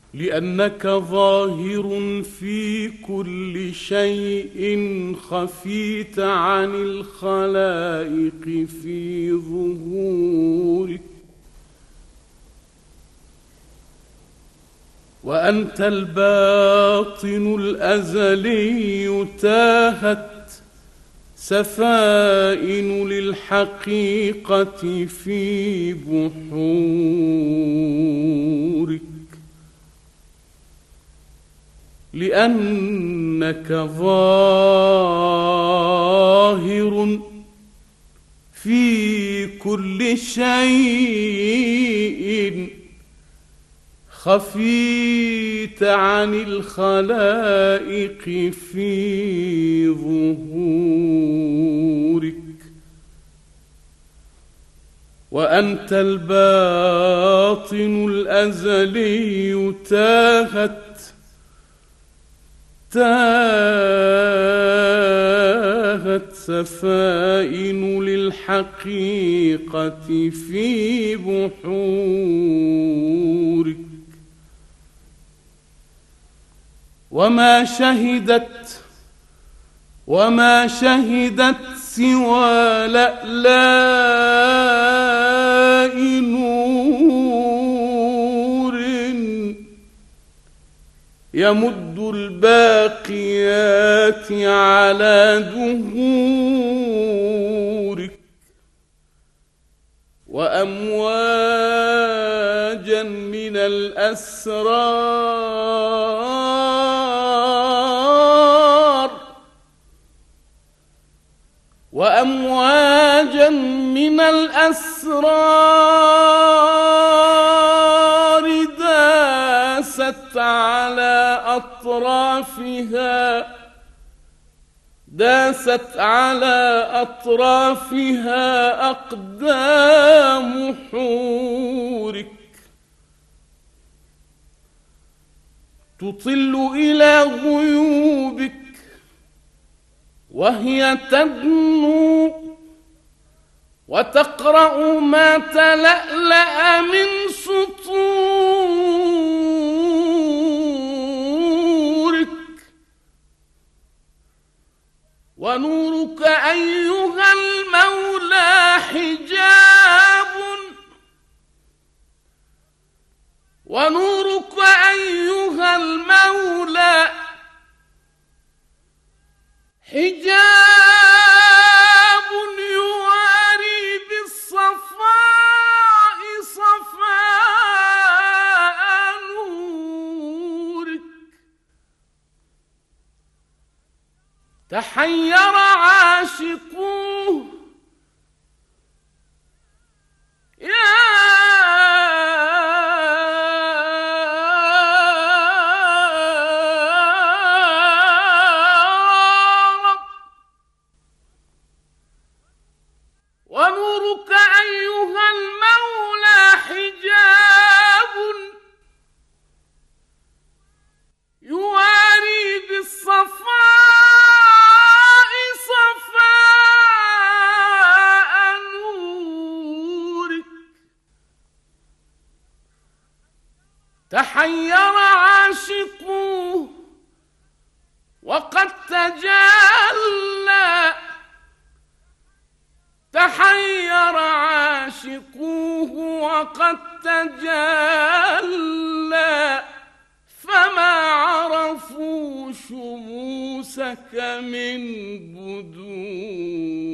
لأنك ظاهر في كل شيء خفيت عن الخلائق في ظهورك، وأنت الباطن الأزلي تاهت سفائن للحقيقة في بحورك، لأنك ظاهر في كل شيء خفيت عن الخلائق في ظهورك، وأنت الباطن الأزلي تاهت سفائن للحقيقة في بحورك، وما شهدت سوى لألاء نور يمد الباقيات على دهورك، وأمواجا من الأسرار، وأمواجا من الأسرار داست على أطرافها أقدام حورك، تطل إلى غيوبك وهي تدنو وتقرأ ما تلألأ من سطورك، ونورك أيها المولى حجاب، ونورك أيها المولى حجاب يواري بالصفاء صفاء نورك، تحير عاشقوه يا رب، ونورك أيها المولى حجاب يواري بالصفاء صفاء نورك، تحير عاشقوه وقد تجلى، تحير عاشقوه وقد تجلى، فما عرفوا شموسك من بدور